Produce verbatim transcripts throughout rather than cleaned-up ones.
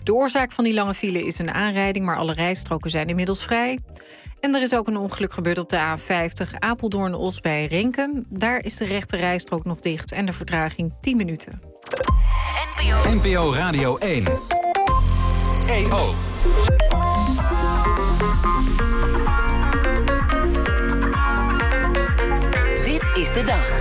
De oorzaak van die lange file is een aanrijding, maar alle rijstroken zijn inmiddels vrij. En er is ook een ongeluk gebeurd op de A vijftig Apeldoorn-Os bij Renkum. Daar is de rechte rijstrook nog dicht en de vertraging tien minuten. N P O Radio één. E O. Dit is de dag.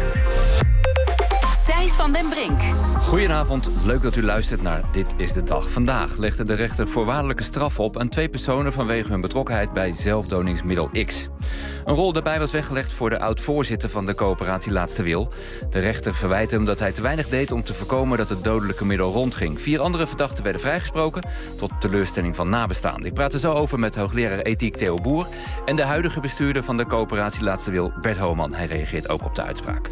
Thijs van den Brink. Goedenavond, leuk dat u luistert naar Dit is de Dag. Vandaag legde de rechter voorwaardelijke straf op aan twee personen vanwege hun betrokkenheid bij zelfdodingsmiddel X. Een rol daarbij was weggelegd voor de oud-voorzitter van de coöperatie Laatste Wil. De rechter verwijt hem dat hij te weinig deed om te voorkomen dat het dodelijke middel rondging. Vier andere verdachten werden vrijgesproken, tot teleurstelling van nabestaanden. Ik praat er zo over met hoogleraar ethiek Theo Boer en de huidige bestuurder van de coöperatie Laatste Wil, Bert Homan. Hij reageert ook op de uitspraak.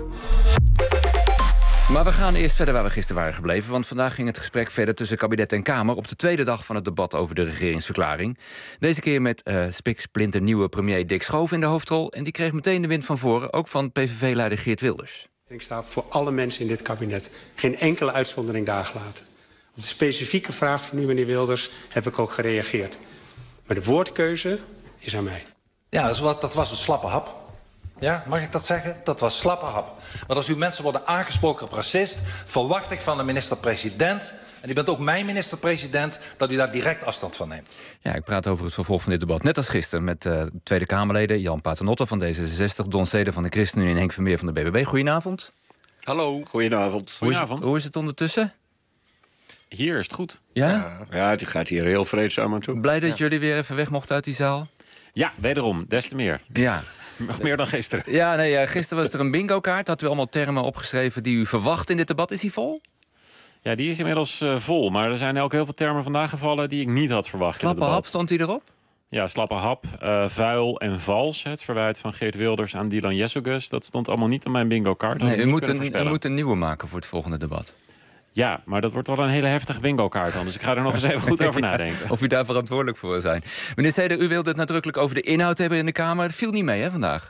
Maar we gaan eerst verder waar we gisteren waren gebleven, want vandaag ging het gesprek verder tussen kabinet en Kamer op de tweede dag van het debat over de regeringsverklaring. Deze keer met uh, spiksplinternieuwe premier Dick Schoof in de hoofdrol en die kreeg meteen de wind van voren, ook van P V V-leider Geert Wilders. Ik sta voor alle mensen in dit kabinet. Geen enkele uitzondering daar gelaten. Op de specifieke vraag van u, meneer Wilders, heb ik ook gereageerd. Maar de woordkeuze is aan mij. Ja, dat was, dat was een slappe hap. Ja, mag ik dat zeggen? Dat was slappe hap. Want als u mensen worden aangesproken op racist, verwacht ik van de minister-president, en u bent ook mijn minister-president, dat u daar direct afstand van neemt. Ja, ik praat over het vervolg van dit debat. Net als gisteren met uh, Tweede Kamerleden Jan Paternotte van D zesenzestig... Don Steder van de ChristenUnie en Henk Vermeer van de B B B. Goedenavond. Hallo. Goedenavond. Goedenavond. Hoe is, hoe is het ondertussen? Hier is het goed. Ja? Ja, het gaat hier heel vreedzaam aan toe. Blij dat ja. jullie weer even weg mochten uit die zaal? Ja, wederom. Des te meer. Ja. Nog meer dan gisteren. Ja, nee, ja, gisteren was er een bingo-kaart. Had u allemaal termen opgeschreven die u verwacht in dit debat. Is die vol? Ja, die is inmiddels uh, vol. Maar er zijn ook heel veel termen vandaag gevallen die ik niet had verwacht. Slappe hap, stond die erop? Ja, slappe hap, uh, vuil en vals. Het verwijt van Geert Wilders aan Dylan Jessugus. Dat stond allemaal niet op mijn bingo-kaart. Nee, u moet, een, u moet een nieuwe maken voor het volgende debat. Ja, maar dat wordt wel een hele heftige bingo-kaart dan. Dus ik ga er nog eens even goed over nadenken. Of u daar verantwoordelijk voor zijn. Meneer Steder, u wilde het nadrukkelijk over de inhoud hebben in de Kamer. Dat viel niet mee, hè, vandaag?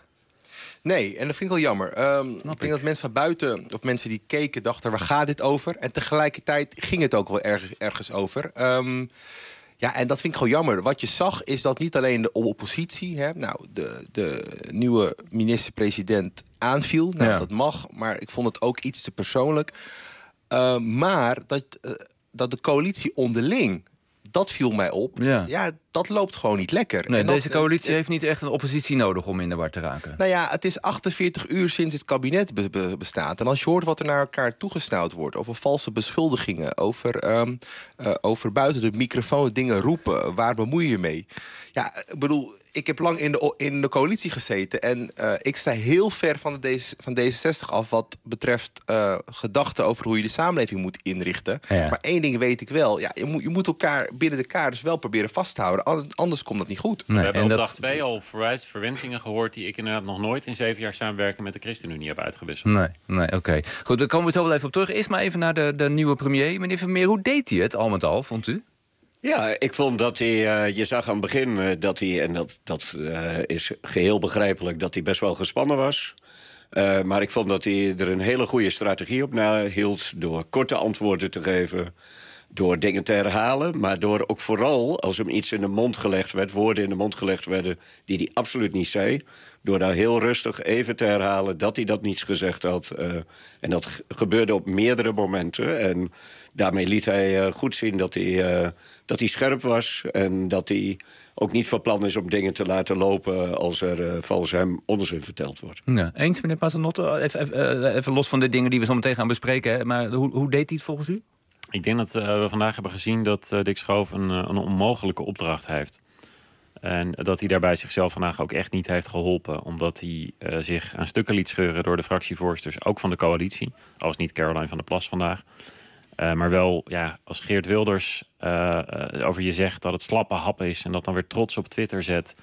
Nee, en dat vind ik wel jammer. Um, ik denk ik. dat mensen van buiten, of mensen die keken, dachten, waar gaat dit over? En tegelijkertijd ging het ook wel erg, ergens over. Um, ja, en dat vind ik gewoon jammer. Wat je zag is dat niet alleen de oppositie, hè, nou, de, de nieuwe minister-president aanviel. Nou, ja. Dat mag, maar ik vond het ook iets te persoonlijk. Uh, maar dat, uh, dat de coalitie onderling, dat viel mij op. Ja, ja dat loopt gewoon niet lekker. Nee, en dat, deze coalitie uh, heeft niet echt een oppositie nodig om in de war te raken. Nou ja, het is achtenveertig uur sinds het kabinet be- be- bestaat. En als je hoort wat er naar elkaar toegesnauwd wordt, over valse beschuldigingen, over, um, uh, over buiten de microfoon dingen roepen, waar bemoei je mee? Ja, ik bedoel, ik heb lang in de, in de coalitie gezeten en uh, ik sta heel ver van, de D, van D zesenzestig af wat betreft uh, gedachten over hoe je de samenleving moet inrichten. Ja. Maar één ding weet ik wel, ja, je, moet, je moet elkaar binnen de kaders wel proberen vast te houden, anders komt dat niet goed. Nee, we hebben op dat... dag twee al verwijs, verwensingen gehoord die ik inderdaad nog nooit in zeven jaar samenwerken met de ChristenUnie heb uitgewisseld. Nee, nee, oké. Okay. Goed, daar komen we zo wel even op terug. Eerst maar even naar de, de nieuwe premier. Meneer Vermeer, hoe deed hij het al met al, vond u? Ja, ik vond dat hij, uh, je zag aan het begin uh, dat hij, en dat, dat uh, is geheel begrijpelijk, dat hij best wel gespannen was. Uh, maar ik vond dat hij er een hele goede strategie op nahield door korte antwoorden te geven, door dingen te herhalen, maar door ook vooral, als hem iets in de mond gelegd werd, woorden in de mond gelegd werden die hij absoluut niet zei, door daar heel rustig even te herhalen dat hij dat niets gezegd had. Uh, en dat g- gebeurde op meerdere momenten. En daarmee liet hij uh, goed zien dat hij, uh, dat hij scherp was en dat hij ook niet van plan is om dingen te laten lopen als er uh, volgens hem onzin verteld wordt. Ja, eens, meneer Paternotte? Even, even, even los van de dingen die we zo meteen gaan bespreken. Hè? Maar hoe, hoe deed hij het volgens u? Ik denk dat uh, we vandaag hebben gezien dat uh, Dick Schoof een, een onmogelijke opdracht heeft. En dat hij daarbij zichzelf vandaag ook echt niet heeft geholpen. Omdat hij uh, zich aan stukken liet scheuren door de fractievoorzitters, ook van de coalitie. Al was niet Caroline van der Plas vandaag. Uh, maar wel, ja, als Geert Wilders uh, uh, over je zegt dat het slappe hap is en dat dan weer trots op Twitter zet.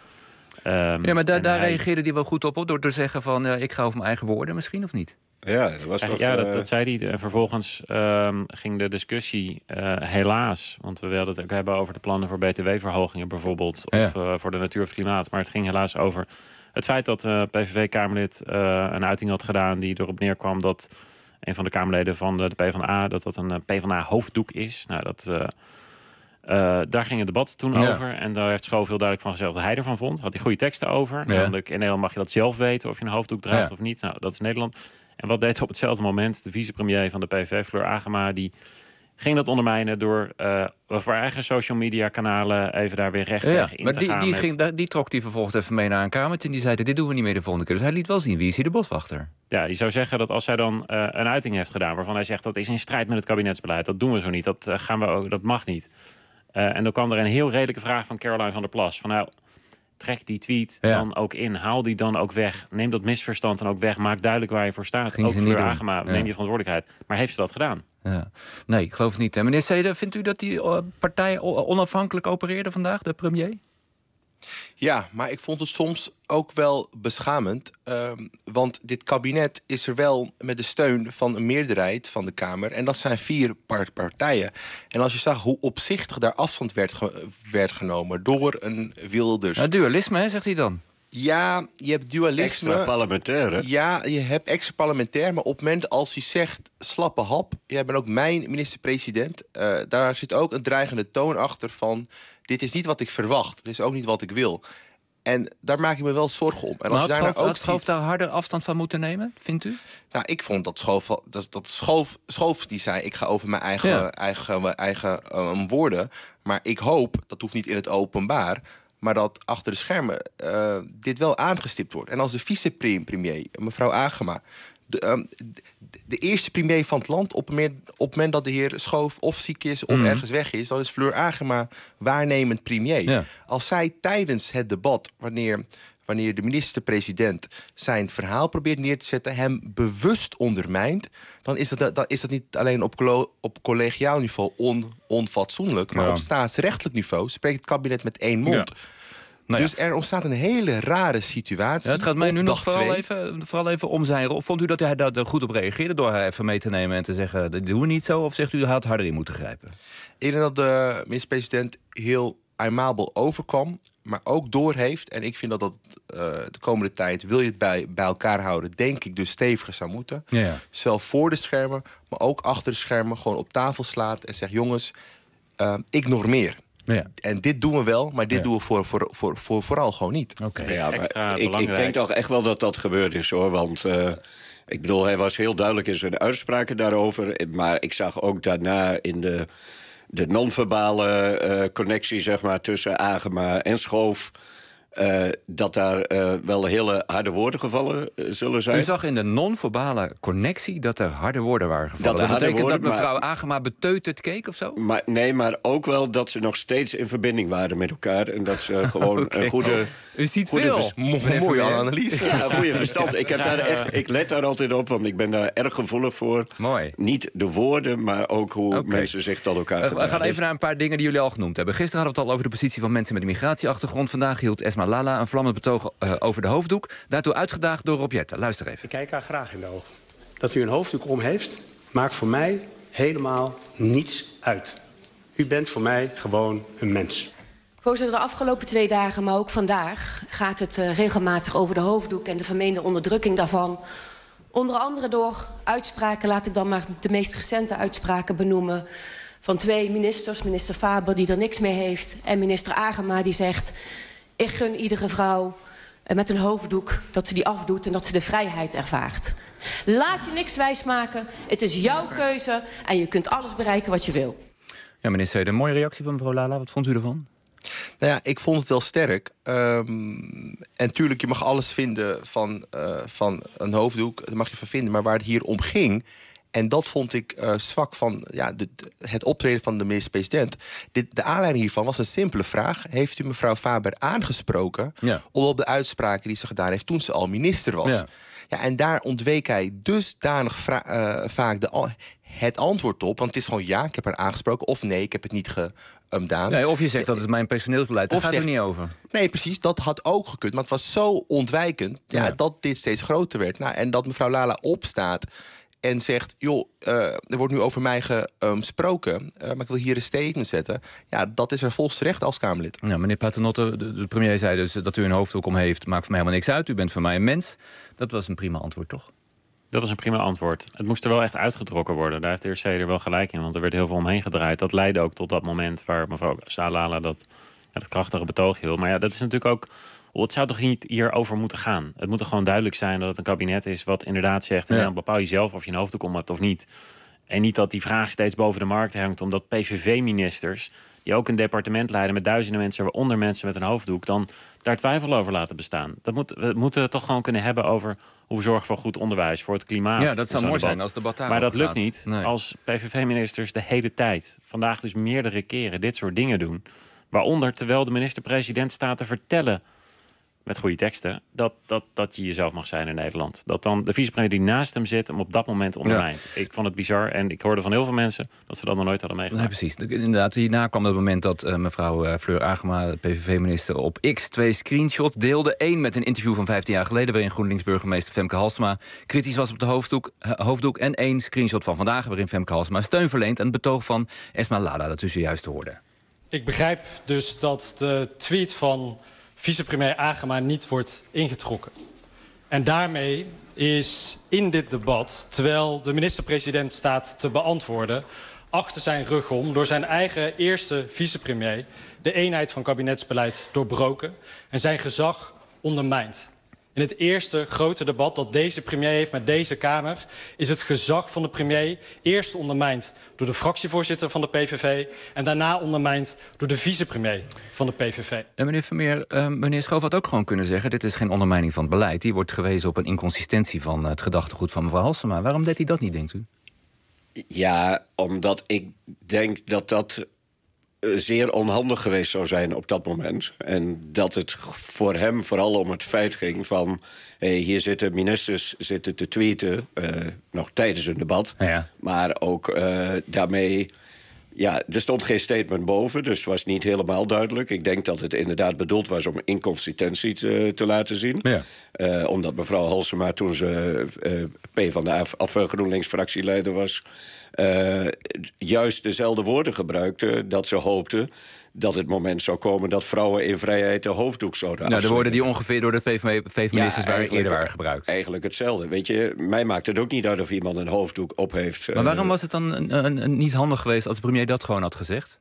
Um, ja, maar da- daar hij... reageerde hij wel goed op, op door te zeggen van uh, ik ga over mijn eigen woorden misschien, of niet? Ja, dat, was toch, ja, dat, uh... dat zei hij. En vervolgens um, ging de discussie uh, helaas, want we wilden het ook hebben over de plannen voor B T W-verhogingen bijvoorbeeld, of ja. uh, voor de natuur of het klimaat. Maar het ging helaas over het feit dat uh, P V V-Kamerlid uh, een uiting had gedaan die erop neerkwam dat een van de Kamerleden van de, de PvdA, dat dat een PvdA-hoofddoek is. Nou, dat, uh, Uh, daar ging het debat toen ja. over. En daar heeft Schoof heel duidelijk van gezegd wat hij ervan vond. Had hij goede teksten over. Ja. Namelijk, in Nederland mag je dat zelf weten of je een hoofddoek draagt ja. of niet. Nou, dat is Nederland. En wat deed op hetzelfde moment de vicepremier van de P V V, Fleur Agema, die ging dat ondermijnen door uh, voor eigen social media kanalen even daar weer recht ja, tegen in maar te die, gaan. die, met... ging, die trok die vervolgens even mee naar een kamertje en die zei, dit doen we niet meer de volgende keer. Dus hij liet wel zien, wie is hier de boswachter? Ja, die zou zeggen dat als hij dan uh, een uiting heeft gedaan waarvan hij zegt dat is in strijd met het kabinetsbeleid, dat doen we zo niet, dat, uh, gaan we ook, dat mag niet. Uh, en dan kwam er een heel redelijke vraag van Caroline van der Plas. Van nou, trek die tweet ja. dan ook in. Haal die dan ook weg. Neem dat misverstand dan ook weg. Maak duidelijk waar je voor staat. Ging ook Fleur Agema, ja. neem je verantwoordelijkheid. Maar heeft ze dat gedaan? Ja. Nee, ik geloof het niet. Meneer Seede, vindt u dat die uh, partij onafhankelijk opereerde vandaag, de premier? Ja, maar ik vond het soms ook wel beschamend. Uh, want dit kabinet is er wel met de steun van een meerderheid van de Kamer. En dat zijn vier partijen. En als je zag hoe opzichtig daar afstand werd, ge werd genomen door een Wilders. Ja, dualisme, hè, zegt hij dan? Ja, je hebt dualisme. Extra parlementair, hè? Ja, je hebt extra parlementair. Maar op het moment als hij zegt slappe hap. Jij bent ook mijn minister-president. Uh, daar zit ook een dreigende toon achter van, dit is niet wat ik verwacht. Dit is ook niet wat ik wil. En daar maak ik me wel zorgen om. En als maar had Schoof, nou had Schoof daar harder afstand van moeten nemen, vindt u? Nou, ik vond dat Schoof, dat, dat Schoof, Schoof die zei, ik ga over mijn eigen, ja. eigen, eigen um, woorden. Maar ik hoop, dat hoeft niet in het openbaar, maar dat achter de schermen uh, dit wel aangestipt wordt. En als de vicepremier, mevrouw Agema, de, um, de, de eerste premier van het land, op, meer, op het moment dat de heer Schoof of ziek is of mm. ergens weg is, dan is Fleur Agema waarnemend premier. Ja. Als zij tijdens het debat, wanneer, wanneer de minister-president zijn verhaal probeert neer te zetten, hem bewust ondermijnt, dan is dat, dan is dat niet alleen op, op collegiaal niveau on, onfatsoenlijk, maar ja. op staatsrechtelijk niveau spreekt het kabinet met één mond. Ja. Nou ja. Dus er ontstaat een hele rare situatie. Ja, het gaat mij nu nog vooral even, vooral even om zijn rol. Vond u dat hij daar goed op reageerde door haar even mee te nemen en te zeggen, dat doen we niet zo? Of zegt u, hij had harder in moeten grijpen? Ik denk dat de minister-president heel aimabel overkwam, maar ook doorheeft. En ik vind dat dat uh, de komende tijd, wil je het bij, bij elkaar houden, denk ik dus steviger zou moeten. Ja, ja. Zowel voor de schermen, maar ook achter de schermen gewoon op tafel slaat en zegt, jongens, uh, ik normeer. Ja. En dit doen we wel, maar dit ja. doen we voor, voor, voor, voor, vooral gewoon niet. Okay. Ja, maar ik, ik denk toch echt wel dat dat gebeurd is, hoor. Want uh, ik bedoel, hij was heel duidelijk in zijn uitspraken daarover. Maar ik zag ook daarna in de, de non-verbale uh, connectie, zeg maar, tussen Agema en Schoof, Uh, dat daar uh, wel hele harde woorden gevallen uh, zullen zijn. U zag in de non-verbale connectie dat er harde woorden waren gevallen. Dat, dat betekent woorden, dat mevrouw maar, Agema beteuterd keek of zo? Maar, nee, maar ook wel dat ze nog steeds in verbinding waren met elkaar. En dat ze gewoon okay. een goede... U ziet goede veel. Mooie, mooie analyse. Ja, een goede verstand. Ik, heb daar echt, ik let daar altijd op, want ik ben daar erg gevoelig voor. Mooi. Niet de woorden, maar ook hoe okay. mensen zich tot elkaar gedragen. We gaan even naar een paar dingen die jullie al genoemd hebben. Gisteren hadden we het al over de positie van mensen met een migratieachtergrond. Vandaag hield Esma Lala een vlammend betoog uh, over de hoofddoek. Daartoe uitgedaagd door Rob Jetten. Luister even. Ik kijk haar graag in de ogen. Dat u een hoofddoek om heeft, maakt voor mij helemaal niets uit. U bent voor mij gewoon een mens. Voorzitter, de afgelopen twee dagen, maar ook vandaag, gaat het uh, regelmatig over de hoofddoek en de vermeende onderdrukking daarvan. Onder andere door uitspraken, laat ik dan maar de meest recente uitspraken benoemen, van twee ministers. Minister Faber, die er niks mee heeft, en minister Agema, die zegt, ik gun iedere vrouw met een hoofddoek dat ze die afdoet en dat ze de vrijheid ervaart. Laat je niks wijsmaken, het is jouw keuze en je kunt alles bereiken wat je wil. Ja, meneer Seede, een mooie reactie van mevrouw Lala. Wat vond u ervan? Nou ja, ik vond het wel sterk. Um, en tuurlijk, je mag alles vinden van, uh, van een hoofddoek. Dat mag je van vinden. Maar waar het hier om ging, en dat vond ik uh, zwak van ja, de, de, het optreden van de minister-president. De aanleiding hiervan was een simpele vraag. Heeft u mevrouw Faber aangesproken ja. op de uitspraken die ze gedaan heeft toen ze al minister was? Ja. Ja, en daar ontweek hij dusdanig uh, vaak de, het antwoord op. Want het is gewoon ja, ik heb haar aangesproken. Of nee, ik heb het niet gedaan. Nee, of je zegt dat is mijn personeelsbeleid. Daar of gaat zegt, er niet over. Nee, precies. Dat had ook gekund. Maar het was zo ontwijkend ja, ja. dat dit steeds groter werd. Nou, en dat mevrouw Lala opstaat en zegt, joh, uh, er wordt nu over mij gesproken, uh, maar ik wil hier een statement zetten. Ja, dat is er volgens recht als Kamerlid. Ja, meneer Paternotte, de, de premier zei dus dat u een hoofddoek om heeft, maakt voor mij helemaal niks uit. U bent voor mij een mens. Dat was een prima antwoord, toch? Dat was een prima antwoord. Het moest er wel echt uitgetrokken worden. Daar heeft de heer Seder wel gelijk in, want er werd heel veel omheen gedraaid. Dat leidde ook tot dat moment waar mevrouw Salala dat, ja, dat krachtige betoog hield. Maar ja, dat is natuurlijk ook... Het zou toch niet hierover moeten gaan? Het moet er gewoon duidelijk zijn dat het een kabinet is wat inderdaad zegt... en ja. dan bepaal je zelf of je een hoofddoek om hebt of niet. En niet dat die vraag steeds boven de markt hangt... omdat P V V-ministers, die ook een departement leiden... met duizenden mensen, waaronder mensen met een hoofddoek... dan daar twijfel over laten bestaan. Dat moet, we moeten het toch gewoon kunnen hebben over... hoe we zorgen voor goed onderwijs, voor het klimaat. Ja, dat zou mooi zijn als het debat daarover Maar dat lukt gaat. niet Nee. als P V V-ministers de hele tijd... vandaag dus meerdere keren dit soort dingen doen. Waaronder, terwijl de minister-president staat te vertellen... met goede teksten, dat, dat, dat je jezelf mag zijn in Nederland. Dat dan de vicepremier die naast hem zit... hem op dat moment ondermijnt. Ja. Ik vond het bizar en ik hoorde van heel veel mensen... dat ze dat nog nooit hadden meegemaakt. Nee, precies. Inderdaad, hierna kwam het moment dat uh, mevrouw uh, Fleur Agema... de P V V-minister op X twee screenshots deelde. Eén met een interview van vijftien jaar geleden... waarin GroenLinks-burgemeester Femke Halsema... kritisch was op de hoofddoek, uh, hoofddoek. En één screenshot van vandaag... waarin Femke Halsema steun verleent... aan het betoog van Esma Lala, dat u zojuist hoorde. Ik begrijp dus dat de tweet van... vicepremier Agema niet wordt ingetrokken. En daarmee is in dit debat, terwijl de minister-president staat te beantwoorden... achter zijn rug om door zijn eigen eerste vicepremier... de eenheid van kabinetsbeleid doorbroken en zijn gezag ondermijnd. In het eerste grote debat dat deze premier heeft met deze Kamer... is het gezag van de premier eerst ondermijnd door de fractievoorzitter van de P V V... en daarna ondermijnd door de vicepremier van de P V V. En meneer Vermeer, uh, meneer Schoof had ook gewoon kunnen zeggen... dit is geen ondermijning van het beleid. Die wordt gewezen op een inconsistentie van het gedachtegoed van mevrouw Halsema. Waarom deed hij dat niet, denkt u? Ja, omdat ik denk dat dat... zeer onhandig geweest zou zijn op dat moment. En dat het voor hem vooral om het feit ging van... Hey, hier zitten ministers zitten te tweeten, uh, nog tijdens een debat. Ja. Maar ook uh, daarmee... Ja, er stond geen statement boven, dus het was niet helemaal duidelijk. Ik denk dat het inderdaad bedoeld was om inconsistentie te, te laten zien. Ja. Uh, omdat mevrouw Halsema, toen ze uh, PvdA of uh, GroenLinks-fractieleider was... Uh, juist dezelfde woorden gebruikte dat ze hoopte... dat het moment zou komen dat vrouwen in vrijheid de hoofddoek zouden nou, afzetten. De woorden die ongeveer door de P V V-ministers ja, waren eerder waren gebruikt. Eigenlijk hetzelfde. Weet je, mij maakt het ook niet uit of iemand een hoofddoek op heeft. Maar waarom was het dan een, een, een niet handig geweest als de premier dat gewoon had gezegd?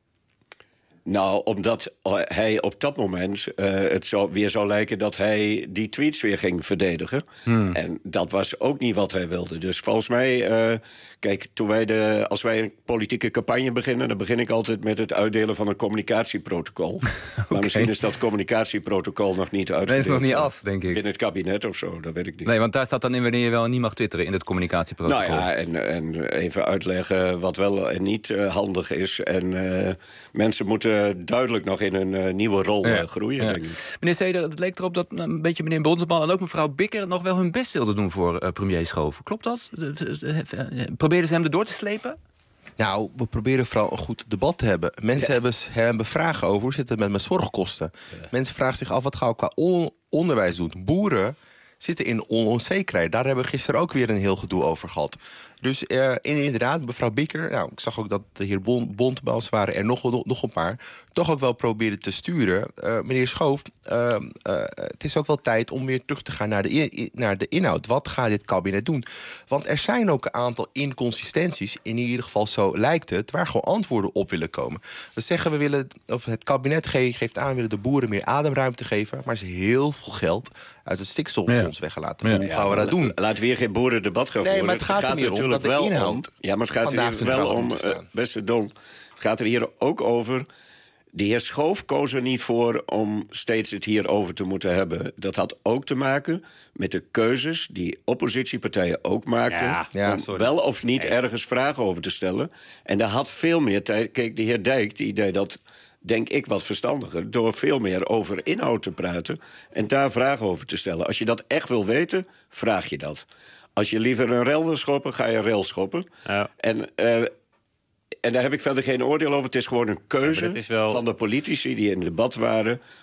Nou, omdat hij op dat moment uh, het zou, weer zou lijken dat hij die tweets weer ging verdedigen. Hmm. En dat was ook niet wat hij wilde. Dus volgens mij, uh, kijk, toen wij de, als wij een politieke campagne beginnen... dan begin ik altijd met het uitdelen van een communicatieprotocol. Okay. Maar misschien is dat communicatieprotocol nog niet uitgedeeld. Dat is nog niet af, denk ik. In het kabinet of zo, dat weet ik niet. Nee, want daar staat dan in wanneer je wel en niet mag twitteren in het communicatieprotocol. Nou ja, en, en even uitleggen wat wel en niet uh, handig is. En uh, mensen moeten duidelijk nog in een uh, nieuwe rol uh, groeien, ja. denk ik. Meneer Seder, het leek erop dat een beetje meneer Bontebal... en ook mevrouw Bikker nog wel hun best wilden doen voor uh, premier Schoof. Klopt dat? Probeerden ze hem erdoor te slepen? Nou, we proberen vooral een goed debat te hebben. Mensen ja. hebben, hebben vragen over hoe zit het met mijn zorgkosten. Ja. Mensen vragen zich af, wat gaan we qua on- onderwijs doen? Boeren zitten in onzekerheid. Daar hebben we gisteren ook weer een heel gedoe over gehad. Dus uh, inderdaad, mevrouw Bikker... Nou, ik zag ook dat de heer Bon, Bontebals waren er nog, nog, nog een paar... toch ook wel probeerden te sturen. Uh, meneer Schoof, uh, uh, het is ook wel tijd om weer terug te gaan naar de, in, naar de inhoud. Wat gaat dit kabinet doen? Want er zijn ook een aantal inconsistenties... in ieder geval zo lijkt het... waar gewoon antwoorden op willen komen. We zeggen, we willen, of het kabinet ge- geeft aan... we willen de boeren meer ademruimte geven... maar ze heel veel geld uit het stikstoffonds ja. weggelaten. Ja. Hoe gaan we dat doen? Laten we weer geen boerendebat gaan voeren. Nee, maar het gaat, het gaat er niet om dat de wel inhoud om, ja, maar het gaat er hier wel om, uh, beste Don... het gaat er hier ook over... de heer Schoof koos er niet voor om steeds het hierover te moeten hebben. Dat had ook te maken met de keuzes die oppositiepartijen ook maakten... Ja, ja, om wel of niet ja, ja. ergens vragen over te stellen. En daar had veel meer tijd... Kijk, de heer Dijk die deed dat... denk ik wat verstandiger, door veel meer over inhoud te praten... en daar vragen over te stellen. Als je dat echt wil weten, vraag je dat. Als je liever een rel wil schoppen, ga je een rel schoppen. Ja. En, uh, en daar heb ik verder geen oordeel over. Het is gewoon een keuze ja, wel... van de politici die in het debat waren...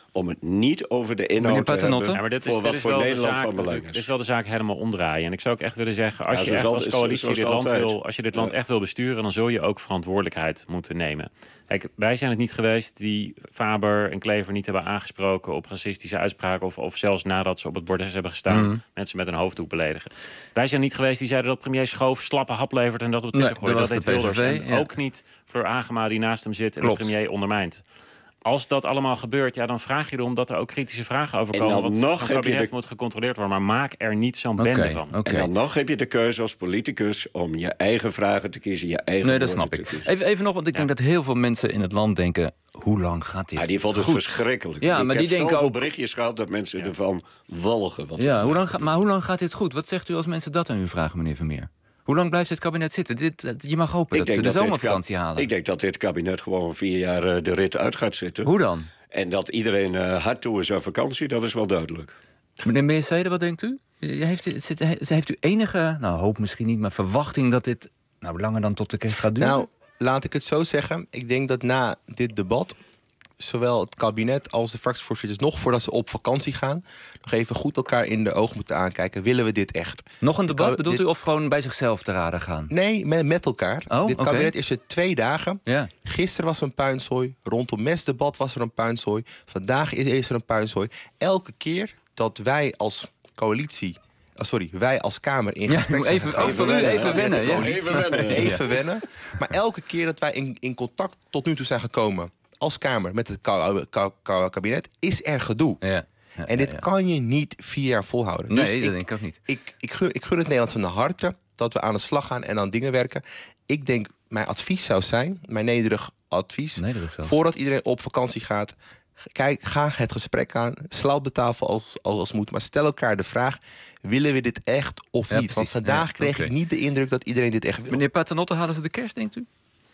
om het niet over de inhoud te hebben. Ja, maar dit is, voor dit wat is voor wel Nederland de zaak, van belang dit is. is wel de zaak helemaal omdraaien. En ik zou ook echt willen zeggen, als Ja, je zo echt zal- als zo- coalitie zo is dit het land altijd. wil, als je dit land Ja. echt wil besturen, dan zul je ook verantwoordelijkheid moeten nemen. Kijk, wij zijn het niet geweest die Faber en Klever niet hebben aangesproken op racistische uitspraken, of, of zelfs nadat ze op het bordes hebben gestaan, Mhm. mensen met een hoofddoek beledigen. Wij zijn niet geweest die zeiden dat premier Schoof slappe hap levert en dat op Twitter Nee, gooit. dat Dat was deed de P V V, Wilders. En ja. ook niet Fleur Agema die naast hem zit en Klopt. de premier ondermijnt. Als dat allemaal gebeurt, ja, dan vraag je erom dat er ook kritische vragen over En komen. dan Want nog zo'n heb je kabinet de- moet gecontroleerd worden, maar maak er niet zo'n Oké, bende van. oké. En dan nog heb je de keuze als politicus om je eigen vragen te kiezen, je eigen Nee, dat woorden snap ik. te kiezen. Even, even nog, want ik denk dat heel veel mensen in het land denken, hoe lang gaat dit Ja, die vonden het goed? verschrikkelijk. Ja, ik maar heb die denken zoveel ook... berichtjes gehad dat mensen ervan walgen. Wat Ja, hoe lang, ga- maar hoe lang gaat dit goed? Wat zegt u als mensen dat aan u vragen, meneer Vermeer? Hoe lang blijft dit kabinet zitten? Dit, je mag hopen Ik dat ze denk de dat dit zomervakantie ka- halen. Ik denk dat dit kabinet gewoon vier jaar eh, de rit uit gaat zitten. Hoe dan? En dat iedereen eh, hard toe is aan vakantie, dat is wel duidelijk. Meneer Meersede, wat denkt u? Heeft u, zit- heeft u enige, nou hoop misschien niet, maar verwachting dat dit nou langer dan tot de kerst gaat duren? Nou, laat ik het zo zeggen. Ik denk dat na dit debat zowel het kabinet als de fractievoorzitters, nog voordat ze op vakantie gaan, nog even goed elkaar in de ogen moeten aankijken. Willen we dit echt? Nog een Dit debat, ka- bedoelt dit- u, of gewoon bij zichzelf te raden gaan? Nee, met, met elkaar. Oh, dit oké. kabinet is er twee dagen. Ja. Gisteren was er een puinzooi. Rondom mesdebat was er een puinzooi. Vandaag is, is er een puinzooi. Elke keer dat wij als coalitie... Oh, sorry, wij als Kamer in Ja, gesprek zijn even- gegaan- ook voor u even wennen, ja. Coalitie, Even wennen, ja. even wennen. Maar elke keer dat wij in, in contact tot nu toe zijn gekomen als Kamer met het ka- ka- ka- kabinet, is er gedoe. Ja. Ja, En dit ja, ja. kan je niet vier jaar volhouden. Nee, Dus dat ik, denk ik ook niet. Ik, ik, gun, ik gun het Nederland van de harte dat we aan de slag gaan en aan dingen werken. Ik denk, mijn advies zou zijn, mijn nederig advies, Nederig zelfs. voordat iedereen op vakantie gaat, kijk, ga het gesprek aan, sla op de tafel als, als, als moet, maar stel elkaar de vraag, willen we dit echt of Ja, niet? Want precies. vandaag Ja, kreeg oké. ik niet de indruk dat iedereen dit echt wil. Meneer Paternotte, halen ze de kerst, denkt u?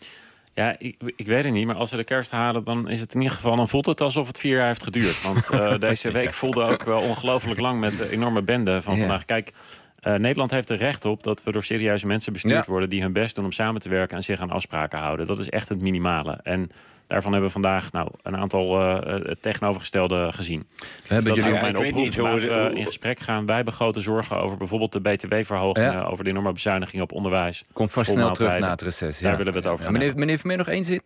Ja, ik, ik weet het niet, maar als we de kerst halen, dan is het in ieder geval, dan voelt het alsof het vier jaar heeft geduurd. Want eh, deze week voelde ook wel ongelooflijk lang met de enorme bende van Ja. vandaag. Kijk, eh, Nederland heeft er recht op dat we door serieuze mensen bestuurd Ja. worden die hun best doen om samen te werken en zich aan afspraken houden. Dat is echt het minimale. En daarvan hebben we vandaag nou, een aantal eh, het tegenovergestelde gezien. We hebben Dus dat is jullie... ook mijn ik weet oproep. niet hoe Laten de- we in gesprek gaan. Wij hebben grote zorgen over bijvoorbeeld de B T W-verhogingen, Ja. over de enorme bezuinigingen op onderwijs. Komt vast snel terug schoolmaaltijden. na het reces. Daar ja. willen we het over gaan meneer, hebben. meneer Vermeer, nog één zin?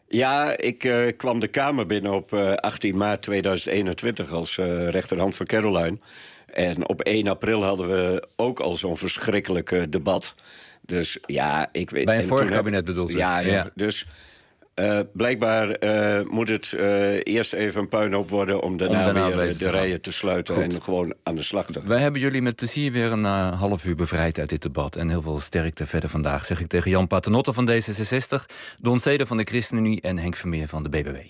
Ja, ik eh, kwam de Kamer binnen op eh, achttien maart tweeduizend eenentwintig als eh, rechterhand van Caroline. En op één april hadden we ook al zo'n verschrikkelijk eh, debat. Dus ja, ik weet... Bij een en vorig toen heb- kabinet bedoelt u? Ja, ja. Ja. Dus eh, blijkbaar eh, moet het eh, eerst even een puinhoop worden om daarna, Om daarna weer bezig eh, te de gaan. rijen te sluiten Goed. en gewoon aan de slag te gaan. Wij hebben jullie met plezier weer een eh, half uur bevrijd uit dit debat. En heel veel sterkte verder vandaag, zeg ik tegen Jan Paternotte van D zesenzestig... Don Zeder van de ChristenUnie en Henk Vermeer van de B B W.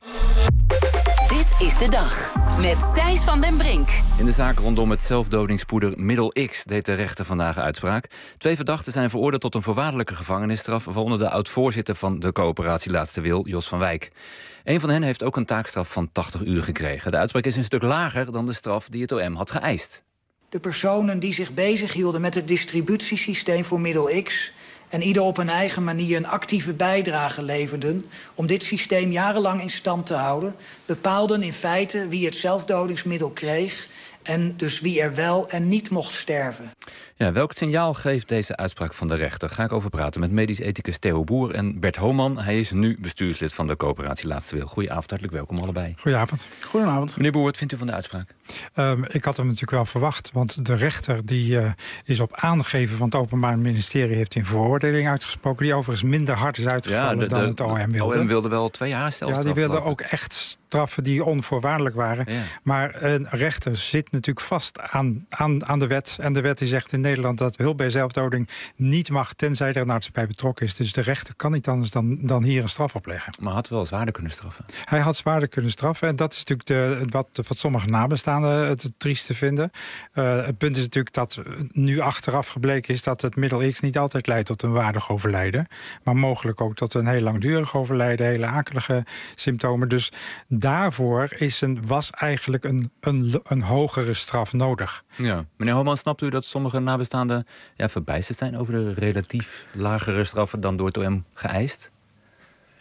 Dit is de dag met Thijs van den Brink. In de zaak rondom het zelfdodingspoeder Middel X deed de rechter vandaag uitspraak. Twee verdachten zijn veroordeeld tot een voorwaardelijke gevangenisstraf, waaronder de oud-voorzitter van de coöperatie Laatste Wil, Jos van Wijk. Een van hen heeft ook een taakstraf van tachtig uur gekregen. De uitspraak is een stuk lager dan de straf die het O M had geëist. De personen die zich bezighielden met het distributiesysteem voor Middel X en ieder op een eigen manier een actieve bijdrage leverden om dit systeem jarenlang in stand te houden, bepaalden in feite wie het zelfdodingsmiddel kreeg en dus wie er wel en niet mocht sterven. Ja, welk signaal geeft deze uitspraak van de rechter? Ga ik over praten met medisch ethicus Theo Boer en Bert Homan. Hij is nu bestuurslid van de coöperatie Laatste Wil. Goedenavond, hartelijk welkom allebei. Goedenavond. Goedenavond. Meneer Boer, wat vindt u van de uitspraak? Um, ik had hem natuurlijk wel verwacht, want de rechter die uh, is op aangeven van het Openbaar Ministerie heeft een veroordeling uitgesproken, die overigens minder hard is uitgevallen de, de, dan het O M wilde. O M wilde wel twee jaar stelstraf. Ja, die wilde ook echt straffen die onvoorwaardelijk waren. Ja. Maar een rechter zit natuurlijk vast aan, aan, aan de wet. En de wet die zegt in Nederland dat hulp bij zelfdoding niet mag, tenzij er een arts bij betrokken is. Dus de rechter kan niet anders dan, dan hier een straf opleggen. Maar had wel zwaarder kunnen straffen. Hij had zwaarder kunnen straffen. En dat is natuurlijk de, wat, wat sommige nabestaanden het, het trieste vinden. Uh, het punt is natuurlijk dat nu achteraf gebleken is dat het middel X niet altijd leidt tot een waardig overlijden. Maar mogelijk ook tot een heel langdurig overlijden, hele akelige symptomen. Dus daarvoor is een, was eigenlijk een, een, een hogere straf nodig. Ja. Meneer Homan, snapt u dat sommige nabestaanden ja, verbijsterd zijn over de relatief lagere straffen dan door het O M geëist?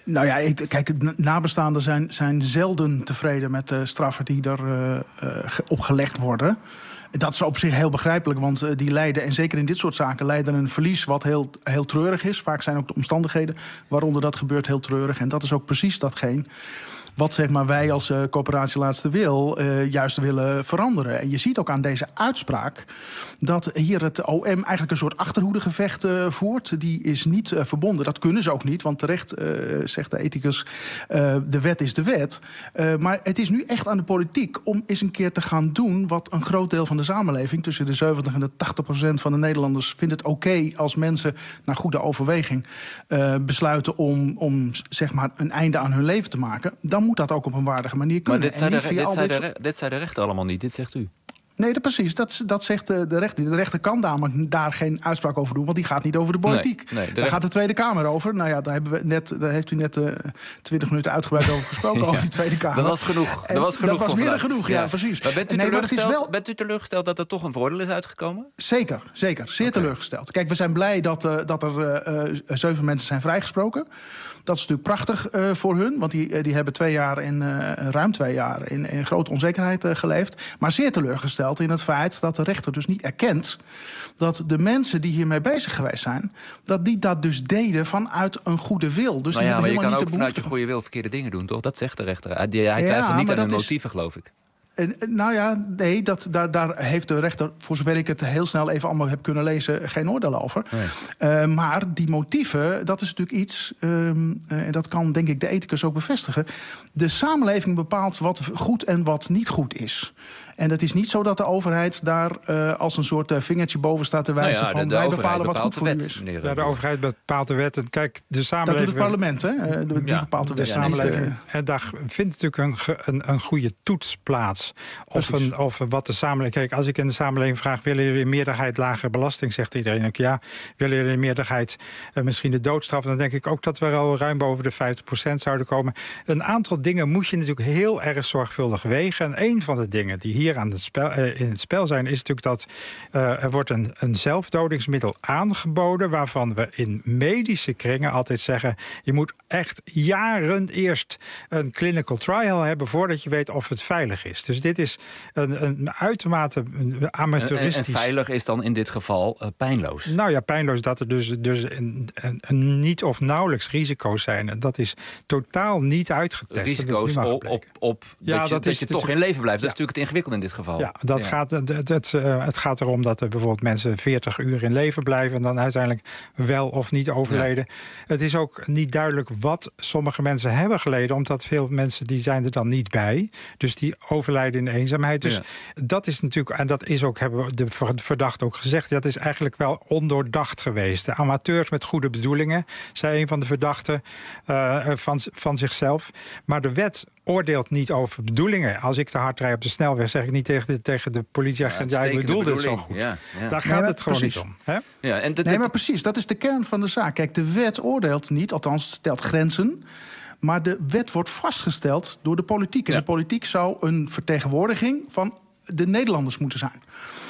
Nou ja, ik, kijk, nabestaanden zijn, zijn zelden tevreden met de straffen die er uh, uh, opgelegd worden. Dat is op zich heel begrijpelijk, want uh, die lijden, en zeker in dit soort zaken, lijden een verlies wat heel, heel treurig is. Vaak zijn ook de omstandigheden waaronder dat gebeurt heel treurig. En dat is ook precies datgene wat zeg maar, wij als uh, coöperatie Laatste Wil uh, juist willen veranderen. En je ziet ook aan deze uitspraak dat hier het O M eigenlijk een soort achterhoedegevecht uh, voert. Die is niet uh, verbonden. Dat kunnen ze ook niet, want terecht uh, zegt de ethicus, uh, de wet is de wet. Uh, maar het is nu echt aan de politiek om eens een keer te gaan doen wat een groot deel van de samenleving, tussen de zeventig en de tachtig procent van de Nederlanders, vindt het oké okay als mensen na goede overweging uh, besluiten om, om zeg maar een einde aan hun leven te maken. Dan moet dat ook op een waardige manier kunnen. Maar dit zei, de, dit, zei dit, de, dit zei de rechter allemaal niet, dit zegt u. Nee, dat, precies. Dat, dat zegt de, de rechter. De rechter kan daar, daar geen uitspraak over doen, want die gaat niet over de politiek. Nee, nee, de daar recht... gaat de Tweede Kamer over. Nou ja, daar, hebben we net, daar heeft u net uh, twintig minuten uitgebreid over gesproken, ja, over de Tweede Kamer. Dat was genoeg. En dat was, genoeg dat was meer dan genoeg, ja, ja precies. Maar bent u, nee, teleurgesteld, maar wel... bent u teleurgesteld dat er toch een voordeel is uitgekomen? Zeker, zeker. Zeer okay. teleurgesteld. Kijk, we zijn blij dat, uh, dat er uh, uh, zeven mensen zijn vrijgesproken. Dat is natuurlijk prachtig uh, voor hun, want die, uh, die hebben twee jaar in, uh, ruim twee jaar in, in grote onzekerheid uh, geleefd. Maar zeer teleurgesteld in het feit dat de rechter dus niet erkent dat de mensen die hiermee bezig geweest zijn, dat die dat dus deden vanuit een goede wil. Dus nou ja, die maar je kan niet ook vanuit je goede wil verkeerde dingen doen, toch? Dat zegt de rechter. Hij, hij twijfelt ja, niet aan hun motieven, is... geloof ik. Nou ja, nee, dat, daar, daar heeft de rechter, voor zover ik het heel snel even allemaal heb kunnen lezen, geen oordeel over. Nee. Uh, maar die motieven, dat is natuurlijk iets, um, uh, en dat kan denk ik de ethicus ook bevestigen. De samenleving bepaalt wat goed en wat niet goed is. En het is niet zo dat de overheid daar uh, als een soort uh, vingertje boven staat te wijzen nou ja, de, de van wij bepalen wat goed voor wet, u is. Ja, de overheid bepaalt de wet. En kijk, de samenleving... Dat doet het parlement, hè? Die ja, bepaalt de wet. De samenleving. En daar vindt natuurlijk een, een, een goede toets plaats. Of, een, of wat de samenleving... Kijk, als ik in de samenleving vraag, willen jullie in meerderheid lagere belasting? Zegt iedereen ook ja. Willen jullie in meerderheid uh, misschien de doodstraf? Dan denk ik ook dat we al ruim boven de vijftig procent zouden komen. Een aantal dingen moet je natuurlijk heel erg zorgvuldig wegen. En een van de dingen die hier aan het spel, uh, in het spel zijn, is natuurlijk dat uh, er wordt een, een zelfdodingsmiddel aangeboden, waarvan we in medische kringen altijd zeggen, je moet echt jaren eerst een clinical trial hebben voordat je weet of het veilig is. Dus dit is een, een uitermate amateuristisch... En, en, en veilig is dan in dit geval uh, pijnloos? Nou ja, pijnloos dat er dus, dus een, een, een niet of nauwelijks risico's zijn. En dat is totaal niet uitgetest. Risico's op, op, op ja, dat je, dat, dat je toch in leven blijft. Dat ja. is natuurlijk het ingewikkelde in dit geval. Ja, dat ja. Gaat, het, het, uh, het gaat erom dat er bijvoorbeeld mensen veertig uur in leven blijven en dan uiteindelijk wel of niet overleden. Ja. Het is ook niet duidelijk wat sommige mensen hebben geleden, omdat veel mensen die zijn er dan niet bij. Dus die overlijden in eenzaamheid. Dus ja. dat is natuurlijk, en dat is ook, hebben de verdachte ook gezegd, dat is eigenlijk wel ondoordacht geweest. De amateurs met goede bedoelingen, zei een van de verdachten uh, van, van zichzelf. Maar de wet oordeelt niet over bedoelingen. Als ik te hard rijd op de snelweg, zeg ik niet tegen de, tegen de politieagent, ja, ik bedoelde het zo goed. Ja, ja. Daar gaat nee, het gewoon precies. niet om. Hè? Ja, en de, de, nee, maar precies, dat is de kern van de zaak. Kijk, de wet oordeelt niet, althans stelt grenzen, maar de wet wordt vastgesteld door de politiek. En ja. de politiek zou een vertegenwoordiging van de Nederlanders moeten zijn.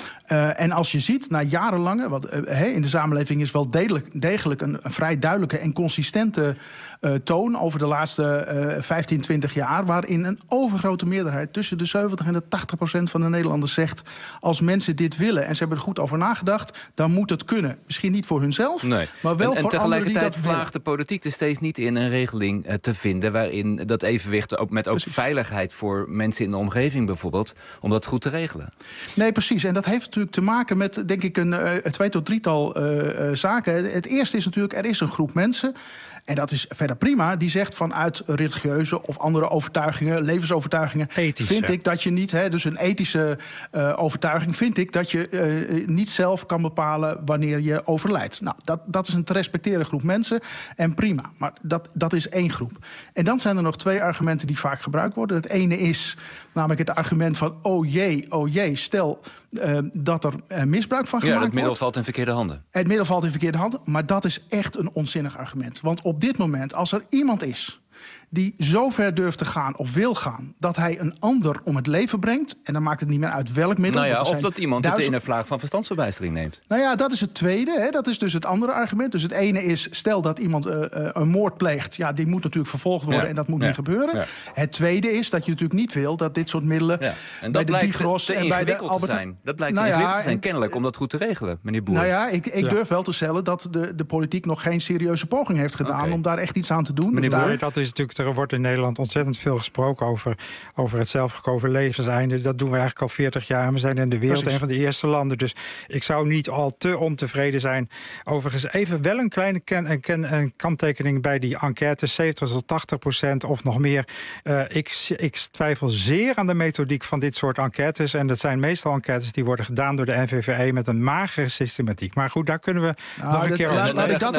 Uh, en als je ziet, na jarenlange, wat uh, hey, in de samenleving is wel degelijk, degelijk een, een vrij duidelijke en consistente uh, toon over de laatste uh, vijftien, twintig jaar, waarin een overgrote meerderheid tussen de zeventig en de tachtig procent van de Nederlanders zegt, als mensen dit willen en ze hebben er goed over nagedacht, dan moet het kunnen. Misschien niet voor hunzelf, nee. maar wel en, voor en anderen die dat slaagt willen. De politiek er steeds niet in een regeling uh, te vinden waarin dat evenwicht ook met ook precies. veiligheid voor mensen in de omgeving bijvoorbeeld, om dat goed te regelen. Nee, precies. En dat heeft natuurlijk te maken met, denk ik, een, een twee tot drietal uh, uh, zaken. Het eerste is natuurlijk, er is een groep mensen, en dat is verder prima, die zegt vanuit religieuze of andere overtuigingen, levensovertuigingen, Ethische. vind ik dat je niet, hè, dus een ethische uh, overtuiging, vind ik dat je uh, niet zelf kan bepalen wanneer je overlijdt. Nou, dat, dat is een te respecteren groep mensen en prima. Maar dat, dat is één groep. En dan zijn er nog twee argumenten die vaak gebruikt worden. Het ene is namelijk het argument van, oh jee, oh jee, stel uh, dat er uh, misbruik van gemaakt wordt. Ja, het middel valt in verkeerde handen. Het middel valt in verkeerde handen, maar dat is echt een onzinnig argument. Want op dit moment, als er iemand is die zo ver durft te gaan of wil gaan dat hij een ander om het leven brengt, en dan maakt het niet meer uit welk middel. Nou ja, of dat iemand het duizend... in een vlaag van verstandsverbijstering neemt. Nou ja, dat is het tweede. Hè. Dat is dus het andere argument. Dus het ene is, stel dat iemand uh, uh, een moord pleegt, ja, die moet natuurlijk vervolgd worden ja. en dat moet ja. niet gebeuren. Ja. Het tweede is dat je natuurlijk niet wil dat dit soort middelen ja. en dat bij de Digros te en bij de Albert... te zijn. Dat blijkt nou te ja, ingewikkeld te zijn, en... kennelijk, om dat goed te regelen, meneer Boer. Nou ja, ik, ik durf wel te stellen dat de, de politiek nog geen serieuze poging heeft gedaan okay. om daar echt iets aan te doen. Meneer dus Boer, daar... dat is natuurlijk, er wordt in Nederland ontzettend veel gesproken over, over het zelfgekozen levenseinde. Dat doen we eigenlijk al veertig jaar en we zijn in de wereld Precies. een van de eerste landen. Dus ik zou niet al te ontevreden zijn. Overigens even wel een kleine ken, een ken, een kanttekening bij die enquêtes, zeventig tot tachtig procent of nog meer. Uh, ik, ik twijfel zeer aan de methodiek van dit soort enquêtes. En dat zijn meestal enquêtes die worden gedaan door de N V V E met een magere systematiek. Maar goed, daar kunnen we nou, nog een keer over. Laat ik dat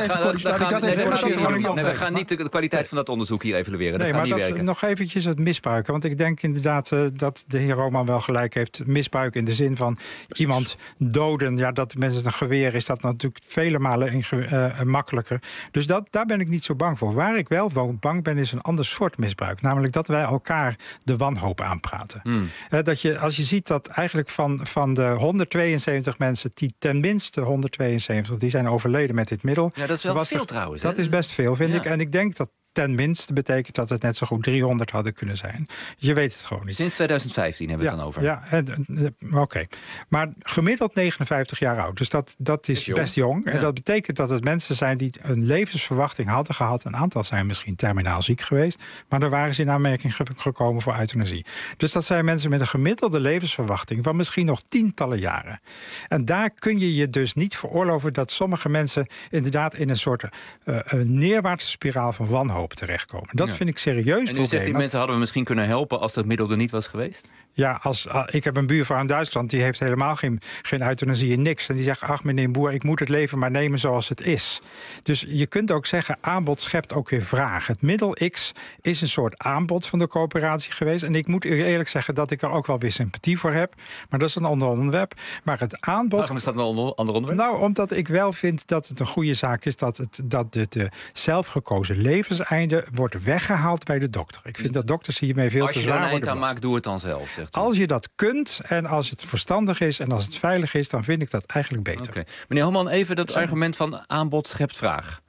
even... We gaan niet de kwaliteit van dat onderzoek hier evalueren. Dat nee, gaat maar niet dat, werken. nog eventjes het misbruiken. Want ik denk inderdaad uh, dat de heer Roman wel gelijk heeft. Misbruik in de zin van Precies. iemand doden. Ja, dat mensen een geweer is dat natuurlijk vele malen inge- uh, makkelijker. Dus dat, daar ben ik niet zo bang voor. Waar ik wel bang ben is een ander soort misbruik. Namelijk dat wij elkaar de wanhoop aanpraten. Hmm. Uh, dat je, als je ziet dat eigenlijk van, van de honderdtweeënzeventig mensen... die tenminste honderdtweeënzeventig die zijn overleden met dit middel. Ja, dat is wel was veel er, trouwens. Dat hè? is best veel, vind ja. ik. En ik denk dat tenminste betekent dat het net zo goed driehonderd hadden kunnen zijn. Je weet het gewoon niet. Sinds twintig vijftien hebben we ja, het dan over. Ja, oké. Okay. Maar gemiddeld negenenvijftig jaar oud. Dus dat, dat is, is jong. best jong. Ja. En dat betekent dat het mensen zijn die een levensverwachting hadden gehad. Een aantal zijn misschien terminaal ziek geweest. Maar daar waren ze in aanmerking ge- gekomen voor euthanasie. Dus dat zijn mensen met een gemiddelde levensverwachting van misschien nog tientallen jaren. En daar kun je je dus niet veroorloven dat sommige mensen inderdaad in een soort uh, een neerwaartse spiraal van wanhoop terechtkomen. Dat ja. vind ik serieus En u probleem. zegt die mensen hadden we misschien kunnen helpen als dat middel er niet was geweest? Ja, als, uh, ik heb een buurvrouw in Duitsland, die heeft helemaal geen, geen euthanasie in niks. En die zegt, ach meneer Boer, ik moet het leven maar nemen zoals het is. Dus je kunt ook zeggen, aanbod schept ook weer vraag. Het middel X is een soort aanbod van de coöperatie geweest. En ik moet eerlijk zeggen dat ik er ook wel weer sympathie voor heb. Maar dat is een ander onderwerp. Maar het aanbod... Waarom is dat een ander onderwerp? Nou, omdat ik wel vind dat het een goede zaak is dat het dat de, de zelfgekozen levenseinde wordt weggehaald bij de dokter. Ik vind dat dokters hiermee veel te zwaar worden. Als je er een eind aan maakt, doe het dan zelf, zegt u. Als je dat kunt en als het verstandig is en als het veilig is, dan vind ik dat eigenlijk beter. Okay. Meneer Homan, even dat argument van aanbod schept vraag.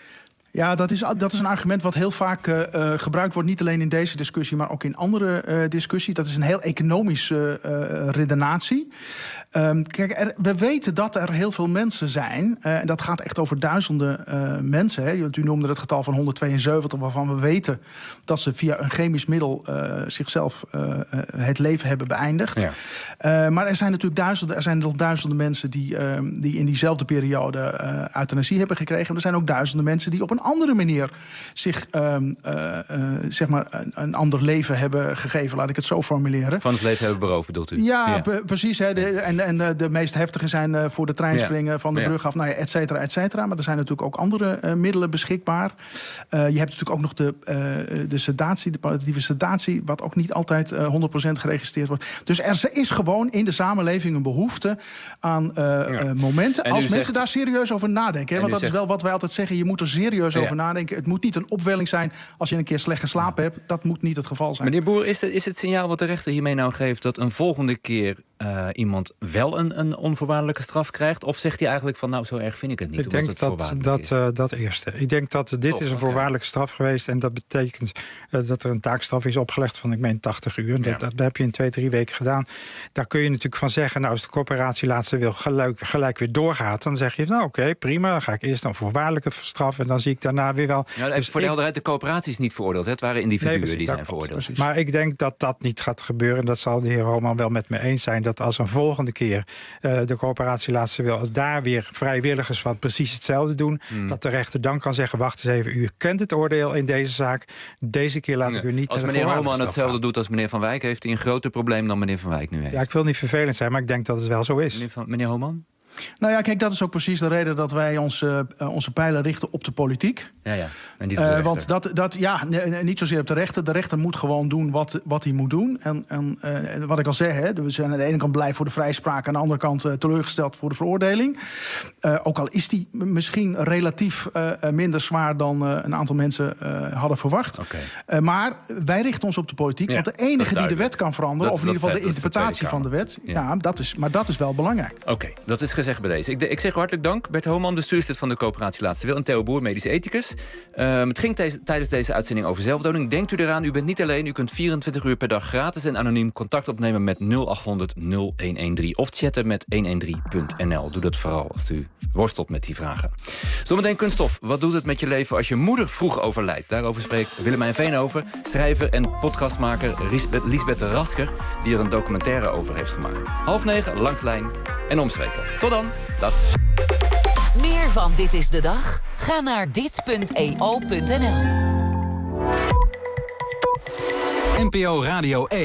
Ja, dat is, dat is een argument wat heel vaak uh, gebruikt wordt. Niet alleen in deze discussie, maar ook in andere uh, discussies. Dat is een heel economische uh, redenatie. Um, kijk, er, we weten dat er heel veel mensen zijn. Uh, en dat gaat echt over duizenden uh, mensen. Hè. U noemde het getal van honderdtweeënzeventig... waarvan we weten dat ze via een chemisch middel... Uh, zichzelf uh, uh, het leven hebben beëindigd. Ja. Uh, maar er zijn natuurlijk duizenden, er zijn nog duizenden mensen... die, uh, die in diezelfde periode uh, euthanasie hebben gekregen. En er zijn ook duizenden mensen die op een andere manier zich um, uh, uh, zeg maar een, een ander leven hebben gegeven, laat ik het zo formuleren. Van het leven hebben beroofd, bedoelt u? Ja, ja. P- precies. Hè, de, en en de, de meest heftige zijn uh, voor de trein springen, ja. van de brug af, nou ja, et cetera, et cetera. Maar er zijn natuurlijk ook andere uh, middelen beschikbaar. Uh, je hebt natuurlijk ook nog de, uh, de sedatie, de palliatieve sedatie, wat ook niet altijd uh, honderd procent geregistreerd wordt. Dus er is gewoon in de samenleving een behoefte aan uh, ja. uh, momenten als mensen zegt... daar serieus over nadenken. Hè, want dat zegt... is wel wat wij altijd zeggen, je moet er serieus ja. over nadenken. Het moet niet een opwelling zijn als je een keer slecht geslapen hebt. Dat moet niet het geval zijn. Meneer Boer, is het, is het signaal wat de rechter hiermee nou geeft dat een volgende keer uh, iemand wel een, een onvoorwaardelijke straf krijgt? Of zegt hij eigenlijk van nou, zo erg vind ik het niet? Ik denk het dat dat, uh, dat eerste. Ik denk dat dit Top, is een okay. voorwaardelijke straf geweest. En dat betekent uh, dat er een taakstraf is opgelegd van, ik meen, tachtig uur. Ja. Dat, dat heb je in twee, drie weken gedaan. Daar kun je natuurlijk van zeggen, nou, als de corporatie laatste wil gelijk, gelijk weer doorgaat, dan zeg je, nou oké, okay, prima. Dan ga ik eerst een voorwaardelijke straf en dan zie ik daarna weer wel. Ja, dus voor de helderheid, de coöperatie is niet veroordeeld. Het waren individuen nee, precies, die zijn veroordeeld. Precies. Maar ik denk dat dat niet gaat gebeuren. Dat zal de heer Roman wel met me eens zijn. Dat als een volgende keer uh, de coöperatie laatste wil, als daar weer vrijwilligers van precies hetzelfde doen, hmm. dat de rechter dan kan zeggen, wacht eens even, u kent het oordeel in deze zaak. Deze keer laat ik u niet. Als meneer Roman hetzelfde gaan. doet als meneer Van Wijk, heeft hij een groter probleem dan meneer Van Wijk nu heeft. Ja, ik wil niet vervelend zijn, maar ik denk dat het wel zo is. Meneer, van, meneer Homan? Nou ja, kijk, dat is ook precies de reden dat wij onze, uh, onze pijlen richten op de politiek. Ja, ja. En niet op de uh, rechter. want dat, dat, ja, nee, niet zozeer op de rechter. De rechter moet gewoon doen wat, wat hij moet doen. En, en uh, wat ik al zeg, hè, we zijn aan de ene kant blij voor de vrijspraak... aan de andere kant uh, teleurgesteld voor de veroordeling. Uh, ook al is die misschien relatief uh, minder zwaar... dan uh, een aantal mensen uh, hadden verwacht. Okay. Uh, maar wij richten ons op de politiek. Ja, want de enige die de wet kan veranderen... Dat, of in ieder geval dat, de interpretatie de van de wet... Ja, ja dat is, maar dat is wel belangrijk. Oké, okay, dat is gezegd bij deze. Ik, ik zeg hartelijk dank. Bert Hooman, bestuurslid van de coöperatie Laatste Wil... en Theo Boer, medisch ethicus. Um, het ging te- tijdens deze uitzending over zelfdoding. Denkt u eraan, u bent niet alleen. U kunt vierentwintig uur per dag gratis en anoniem contact opnemen... met nul acht honderd nul een een drie of chatten met honderddertien punt n l. Doe dat vooral als u worstelt met die vragen. Zometeen kunststof. Wat doet het met je leven als je moeder vroeg overlijdt? Daarover spreekt Willemijn Veenhoven, schrijver en podcastmaker Liesbeth Rasker... die er een documentaire over heeft gemaakt. Half negen, Langslijn en Omstreken. Tot dan. Dag. Meer van Dit is de Dag? Ga naar dit punt e o punt n l. N P O Radio één.